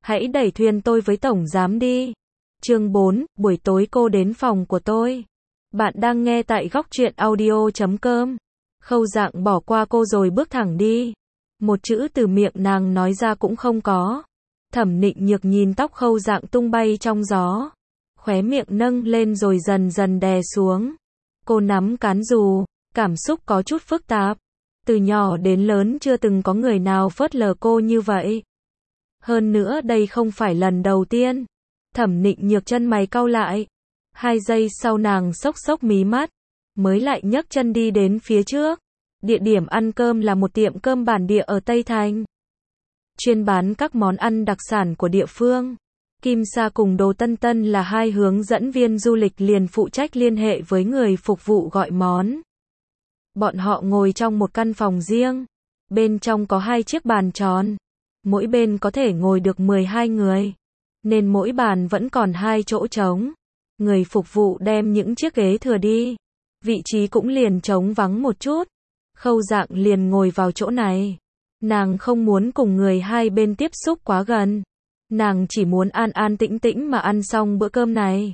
Hãy đẩy thuyền tôi với tổng giám đi. Chương 4, buổi tối cô đến phòng của tôi. Bạn đang nghe tại góc truyện audio.com. Khâu Dạng bỏ qua cô rồi bước thẳng đi. Một chữ từ miệng nàng nói ra cũng không có. Thẩm Nịnh Nhược nhìn tóc Khâu Dạng tung bay trong gió. Khóe miệng nâng lên rồi dần dần đè xuống. Cô nắm cán dù, cảm xúc có chút phức tạp. Từ nhỏ đến lớn chưa từng có người nào phớt lờ cô như vậy. Hơn nữa đây không phải lần đầu tiên. Thẩm Nịnh Nhược chân mày cau lại. 2 giây sau nàng xốc xốc mí mắt, mới lại nhấc chân đi đến phía trước. Địa điểm ăn cơm là một tiệm cơm bản địa ở Tây Thành. Chuyên bán các món ăn đặc sản của địa phương. Kim Sa cùng Đồ Tân Tân là 2 hướng dẫn viên du lịch liền phụ trách liên hệ với người phục vụ gọi món. Bọn họ ngồi trong một căn phòng riêng. Bên trong có 2 chiếc bàn tròn. Mỗi bên có thể ngồi được 12 người. Nên mỗi bàn vẫn còn 2 chỗ trống. Người phục vụ đem những chiếc ghế thừa đi. Vị trí cũng liền trống vắng một chút. Khâu Dạng liền ngồi vào chỗ này. Nàng không muốn cùng người hai bên tiếp xúc quá gần. Nàng chỉ muốn an an tĩnh tĩnh mà ăn xong bữa cơm này.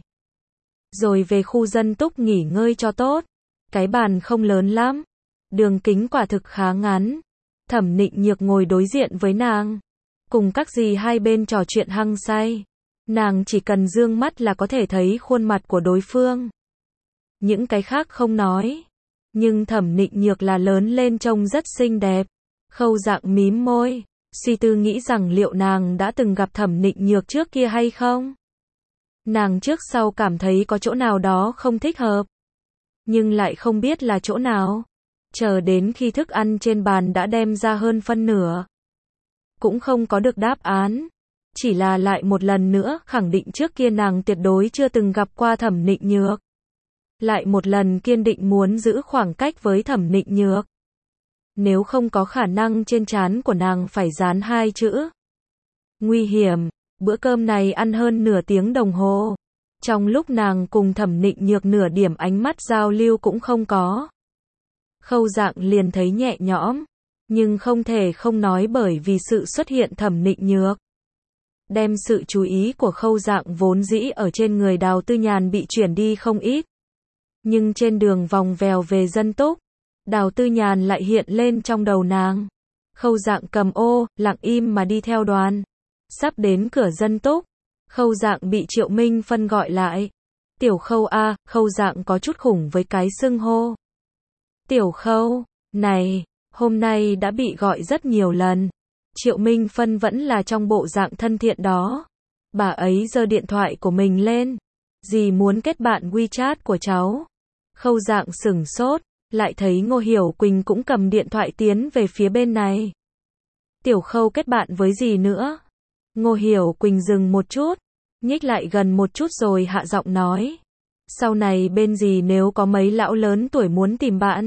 Rồi về khu dân túc nghỉ ngơi cho tốt. Cái bàn không lớn lắm. Đường kính quả thực khá ngắn. Thẩm Nịnh Nhược ngồi đối diện với nàng. Cùng các dì hai bên trò chuyện hăng say. Nàng chỉ cần dương mắt là có thể thấy khuôn mặt của đối phương. Những cái khác không nói. Nhưng Thẩm Nịnh Nhược là lớn lên trông rất xinh đẹp. Khâu Dạng mím môi, suy tư nghĩ rằng liệu nàng đã từng gặp Thẩm Nịnh Nhược trước kia hay không. Nàng trước sau cảm thấy có chỗ nào đó không thích hợp. Nhưng lại không biết là chỗ nào. Chờ đến khi thức ăn trên bàn đã đem ra hơn phân nửa. Cũng không có được đáp án. Chỉ là lại một lần nữa khẳng định trước kia nàng tuyệt đối chưa từng gặp qua Thẩm Nịnh Nhược. Lại một lần kiên định muốn giữ khoảng cách với Thẩm Nịnh Nhược. Nếu không có khả năng trên trán của nàng phải dán 2 chữ. Nguy hiểm. Bữa cơm này ăn hơn nửa tiếng đồng hồ. Trong lúc nàng cùng Thẩm Nịnh Nhược nửa điểm ánh mắt giao lưu cũng không có. Khâu Dạng liền thấy nhẹ nhõm. Nhưng không thể không nói bởi vì sự xuất hiện Thẩm Nịnh Nhược. Đem sự chú ý của Khâu Dạng vốn dĩ ở trên người Đào Tư Nhàn bị chuyển đi không ít. Nhưng trên đường vòng vèo về dân túc, Đào Tư Nhàn lại hiện lên trong đầu nàng. Khâu Dạng cầm ô, lặng im mà đi theo đoàn. Sắp đến cửa dân túc, Khâu Dạng bị Triệu Minh Phân gọi lại. Tiểu Khâu a, Khâu Dạng có chút khủng với cái xưng hô. Tiểu Khâu, này, hôm nay đã bị gọi rất nhiều lần. Triệu Minh Phân vẫn là trong bộ dạng thân thiện đó. Bà ấy giơ điện thoại của mình lên. Dì muốn kết bạn WeChat của cháu. Khâu Dạng sửng sốt, lại thấy Ngô Hiểu Quỳnh cũng cầm điện thoại tiến về phía bên này. Tiểu Khâu kết bạn với dì nữa. Ngô Hiểu Quỳnh dừng một chút, nhích lại gần một chút rồi hạ giọng nói. Sau này bên dì nếu có mấy lão lớn tuổi muốn tìm bạn,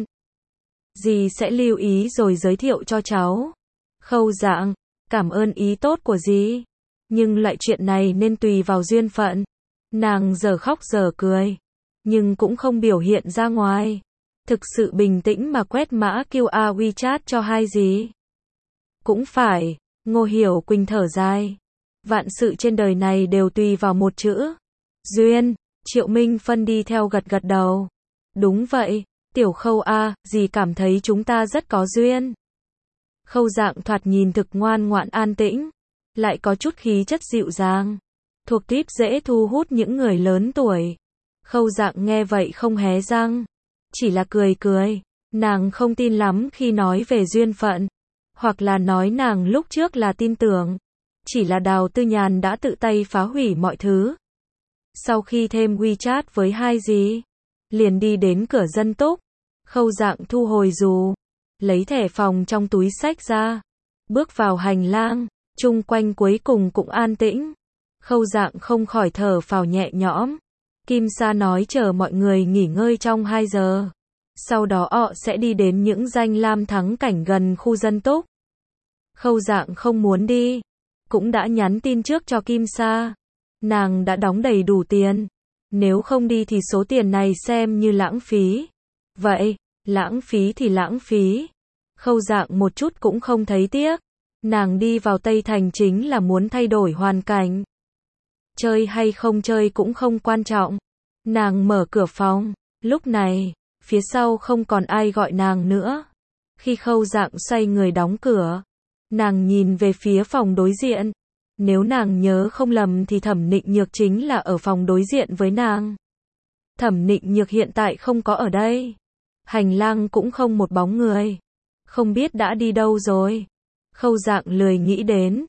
dì sẽ lưu ý rồi giới thiệu cho cháu. Khâu Dạng, cảm ơn ý tốt của dì. Nhưng loại chuyện này nên tùy vào duyên phận. Nàng giờ khóc giờ cười. Nhưng cũng không biểu hiện ra ngoài. Thực sự bình tĩnh mà quét mã QR WeChat cho hai dì. Cũng phải, Ngô Hiểu Quỳnh thở dài. Vạn sự trên đời này đều tùy vào một chữ. Duyên, Triệu Minh Phân đi theo gật gật đầu. Đúng vậy, Tiểu Khâu a, dì cảm thấy chúng ta rất có duyên. Khâu Dạng thoạt nhìn thực ngoan ngoãn an tĩnh, lại có chút khí chất dịu dàng, thuộc típ dễ thu hút những người lớn tuổi. Khâu Dạng nghe vậy không hé răng, chỉ là cười cười. Nàng không tin lắm khi nói về duyên phận, hoặc là nói nàng lúc trước là tin tưởng. Chỉ là Đào Tư Nhàn đã tự tay phá hủy mọi thứ. Sau khi thêm WeChat với hai dì, liền đi đến cửa dân túc. Khâu Dạng thu hồi dù, lấy thẻ phòng trong túi xách ra, bước vào hành lang, chung quanh cuối cùng cũng an tĩnh. Khâu Dạng không khỏi thở phào nhẹ nhõm. Kim Sa nói chờ mọi người nghỉ ngơi trong 2 giờ. Sau đó họ sẽ đi đến những danh lam thắng cảnh gần khu dân túc. Khâu Dạng không muốn đi, cũng đã nhắn tin trước cho Kim Sa. Nàng đã đóng đầy đủ tiền. Nếu không đi thì số tiền này xem như lãng phí. Vậy, lãng phí thì lãng phí. Khâu Dạng một chút cũng không thấy tiếc. Nàng đi vào Tây Thành chính là muốn thay đổi hoàn cảnh. Chơi hay không chơi cũng không quan trọng. Nàng mở cửa phòng, lúc này, phía sau không còn ai gọi nàng nữa. Khi Khâu Dạng xoay người đóng cửa, nàng nhìn về phía phòng đối diện. Nếu nàng nhớ không lầm thì Thẩm Nịnh Nhược chính là ở phòng đối diện với nàng. Thẩm Nịnh Nhược hiện tại không có ở đây. Hành lang cũng không một bóng người. Không biết đã đi đâu rồi. Khâu Dạng lười nghĩ đến.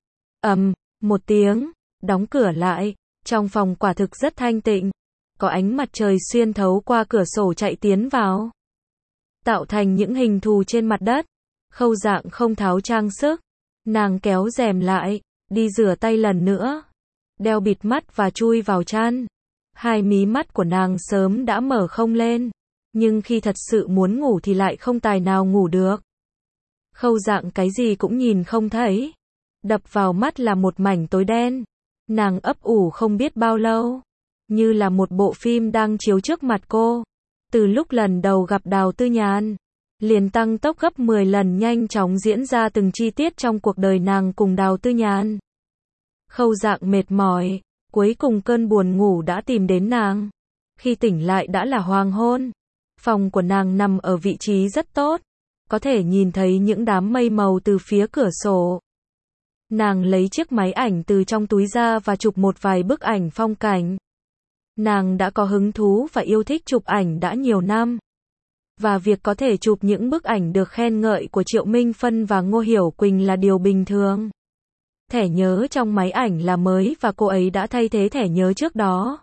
Một tiếng, đóng cửa lại. Trong phòng quả thực rất thanh tịnh. Có ánh mặt trời xuyên thấu qua cửa sổ chạy tiến vào, tạo thành những hình thù trên mặt đất. Khâu Dạng không tháo trang sức. Nàng kéo rèm lại, đi rửa tay lần nữa. Đeo bịt mắt và chui vào chăn. Hai mí mắt của nàng sớm đã mở không lên. Nhưng khi thật sự muốn ngủ thì lại không tài nào ngủ được. Khâu Dạng cái gì cũng nhìn không thấy. Đập vào mắt là một mảnh tối đen. Nàng ấp ủ không biết bao lâu. Như là một bộ phim đang chiếu trước mặt cô. Từ lúc lần đầu gặp Đào Tư Nhàn, liền tăng tốc gấp 10 lần nhanh chóng diễn ra từng chi tiết trong cuộc đời nàng cùng Đào Tư Nhàn. Khâu Dạng mệt mỏi, cuối cùng cơn buồn ngủ đã tìm đến nàng. Khi tỉnh lại đã là hoàng hôn. Phòng của nàng nằm ở vị trí rất tốt, có thể nhìn thấy những đám mây màu từ phía cửa sổ. Nàng lấy chiếc máy ảnh từ trong túi ra và chụp một vài bức ảnh phong cảnh. Nàng đã có hứng thú và yêu thích chụp ảnh đã nhiều năm. Và việc có thể chụp những bức ảnh được khen ngợi của Triệu Minh Phân và Ngô Hiểu Quỳnh là điều bình thường. Thẻ nhớ trong máy ảnh là mới và cô ấy đã thay thế thẻ nhớ trước đó.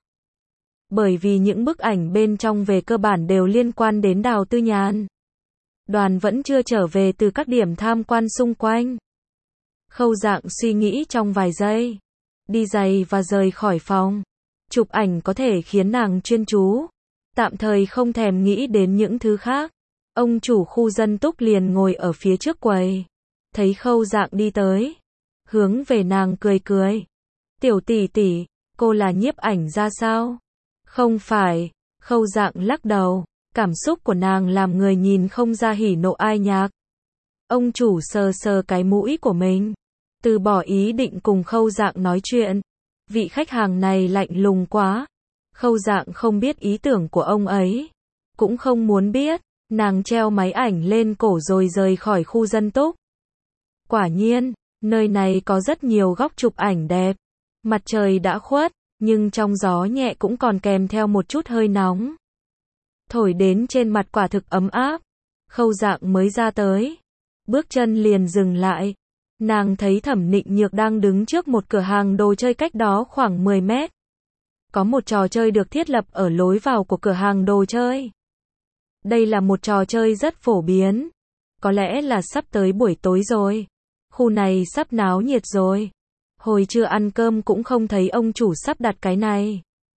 Bởi vì những bức ảnh bên trong về cơ bản đều liên quan đến Đào Tư Nhàn. Đoàn vẫn chưa trở về từ các điểm tham quan xung quanh. Khâu Dạng suy nghĩ trong vài giây. Đi giày và rời khỏi phòng. Chụp ảnh có thể khiến nàng chuyên chú. Tạm thời không thèm nghĩ đến những thứ khác. Ông chủ khu dân túc liền ngồi ở phía trước quầy. Thấy Khâu Dạng đi tới. Hướng về nàng cười cười. Tiểu tỷ tỷ, cô là nhiếp ảnh ra sao? Không phải. Khâu Dạng lắc đầu. Cảm xúc của nàng làm người nhìn không ra hỉ nộ ai nhạc. Ông chủ sờ sờ cái mũi của mình. Từ bỏ ý định cùng Khâu Dạng nói chuyện. Vị khách hàng này lạnh lùng quá. Khâu Dạng không biết ý tưởng của ông ấy. Cũng không muốn biết. Nàng treo máy ảnh lên cổ rồi rời khỏi khu dân túc. Quả nhiên, nơi này có rất nhiều góc chụp ảnh đẹp. Mặt trời đã khuất, nhưng trong gió nhẹ cũng còn kèm theo một chút hơi nóng. Thổi đến trên mặt quả thực ấm áp. Khâu Dạng mới ra tới. Bước chân liền dừng lại. Nàng thấy Thẩm Nịnh Nhược đang đứng trước một cửa hàng đồ chơi cách đó khoảng 10 mét. Có một trò chơi được thiết lập ở lối vào của cửa hàng đồ chơi. Đây là một trò chơi rất phổ biến. Có lẽ là sắp tới buổi tối rồi. Khu này sắp náo nhiệt rồi. Hồi trưa ăn cơm cũng không thấy ông chủ sắp đặt cái này.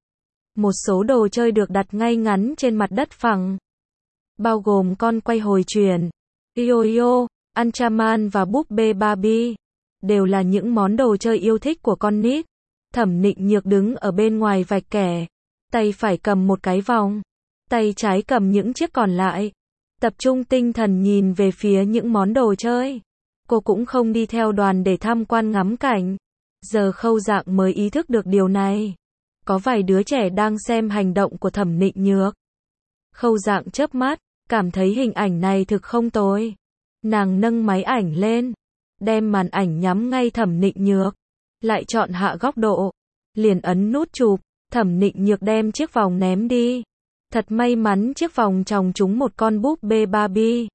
Một số đồ chơi được đặt ngay ngắn trên mặt đất phẳng. Bao gồm con quay hồi chuyển, Yo-yo, Anchaman và búp bê Barbie. Đều là những món đồ chơi yêu thích của con nít. Thẩm Nịnh Nhược đứng ở bên ngoài vạch kẻ. Tay phải cầm một cái vòng. Tay trái cầm những chiếc còn lại. Tập trung tinh thần nhìn về phía những món đồ chơi. Cô cũng không đi theo đoàn để tham quan ngắm cảnh. Giờ Khâu Dạng mới ý thức được điều này. Có vài đứa trẻ đang xem hành động của Thẩm Nịnh Nhược. Khâu Dạng chớp mắt, cảm thấy hình ảnh này thực không tồi. Nàng nâng máy ảnh lên, đem màn ảnh nhắm ngay Thẩm Nịnh Nhược, lại chọn hạ góc độ, liền ấn nút chụp. Thẩm Nịnh Nhược đem chiếc vòng ném đi. Thật may mắn chiếc vòng chòng trúng một con búp bê Barbie.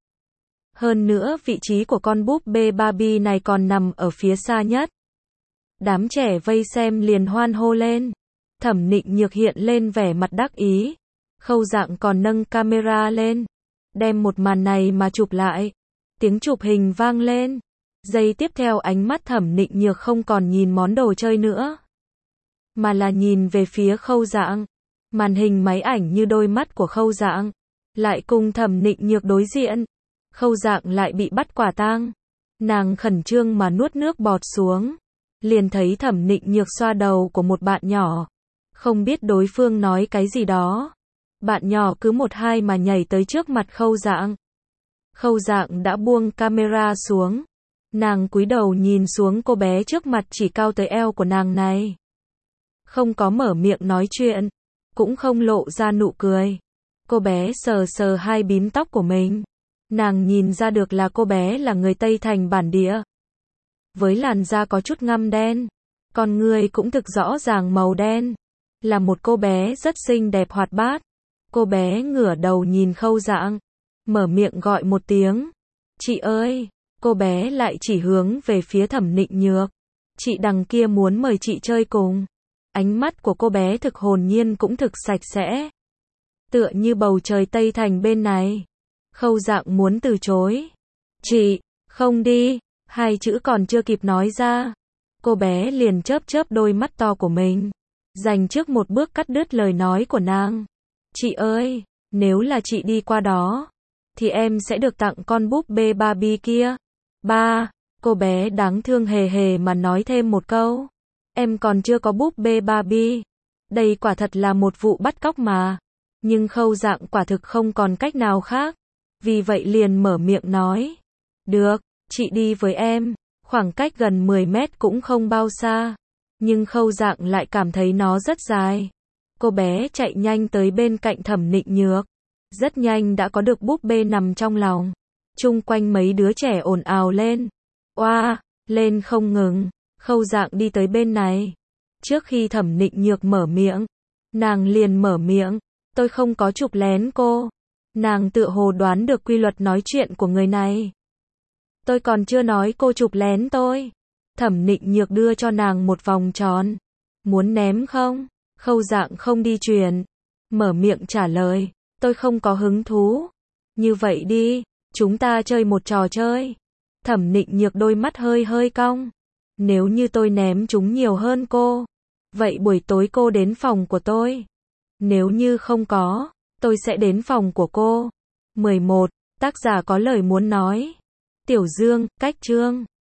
Hơn nữa vị trí của con búp bê Barbie này còn nằm ở phía xa nhất. Đám trẻ vây xem liền hoan hô lên. Thẩm Nịnh Nhược hiện lên vẻ mặt đắc ý. Khâu Dạng còn nâng camera lên, đem một màn này mà chụp lại. Tiếng chụp hình vang lên. Giây tiếp theo ánh mắt Thẩm Nịnh Nhược không còn nhìn món đồ chơi nữa, mà là nhìn về phía Khâu Dạng. Màn hình máy ảnh như đôi mắt của Khâu Dạng, lại cùng Thẩm Nịnh Nhược đối diện. Khâu Dạng lại bị bắt quả tang. Nàng khẩn trương mà nuốt nước bọt xuống. Liền thấy Thẩm Nịnh Nhược xoa đầu của một bạn nhỏ. Không biết đối phương nói cái gì đó. Bạn nhỏ cứ một hai mà nhảy tới trước mặt Khâu Dạng. Khâu Dạng đã buông camera xuống. Nàng cúi đầu nhìn xuống cô bé trước mặt chỉ cao tới eo của nàng này. Không có mở miệng nói chuyện, cũng không lộ ra nụ cười. Cô bé sờ sờ hai bím tóc của mình. Nàng nhìn ra được là cô bé là người Tây Thành bản địa. Với làn da có chút ngăm đen, con người cũng thực rõ ràng màu đen. Là một cô bé rất xinh đẹp hoạt bát. Cô bé ngửa đầu nhìn Khâu Dạng, mở miệng gọi một tiếng. Chị ơi! Cô bé lại chỉ hướng về phía Thẩm Nịnh Nhược. Chị đằng kia muốn mời chị chơi cùng. Ánh mắt của cô bé thực hồn nhiên cũng thực sạch sẽ. Tựa như bầu trời Tây Thành bên này. Khâu Dạng muốn từ chối. Chị, không đi. Hai chữ còn chưa kịp nói ra. Cô bé liền chớp chớp đôi mắt to của mình. Dành trước một bước cắt đứt lời nói của nàng. Chị ơi, nếu là chị đi qua đó, thì em sẽ được tặng con búp bê Barbie kia. Ba, cô bé đáng thương hề hề mà nói thêm một câu. Em còn chưa có búp bê Barbie. Đây quả thật là một vụ bắt cóc mà. Nhưng Khâu Dạng quả thực không còn cách nào khác. Vì vậy liền mở miệng nói. Được, chị đi với em. Khoảng cách gần 10 mét cũng không bao xa. Nhưng Khâu Dạng lại cảm thấy nó rất dài. Cô bé chạy nhanh tới bên cạnh Thẩm Nịnh Nhược. Rất nhanh đã có được búp bê nằm trong lòng. Chung quanh mấy đứa trẻ ồn ào lên. Oa, lên không ngừng. Khâu Dạng đi tới bên này. Trước khi Thẩm Nịnh Nhược mở miệng, nàng liền mở miệng. Tôi không có chụp lén cô. Nàng tựa hồ đoán được quy luật nói chuyện của người này. Tôi còn chưa nói cô chụp lén tôi. Thẩm Nịnh Nhược đưa cho nàng một vòng tròn. Muốn ném không? Khâu Dạng không đi truyền. Mở miệng trả lời. Tôi không có hứng thú. Như vậy đi, chúng ta chơi một trò chơi. Thẩm Nịnh Nhược đôi mắt hơi hơi cong. Nếu như tôi ném chúng nhiều hơn cô, vậy buổi tối cô đến phòng của tôi. Nếu như không có, tôi sẽ đến phòng của cô. 11. Tác giả có lời muốn nói. Tiểu Dương, cách chương.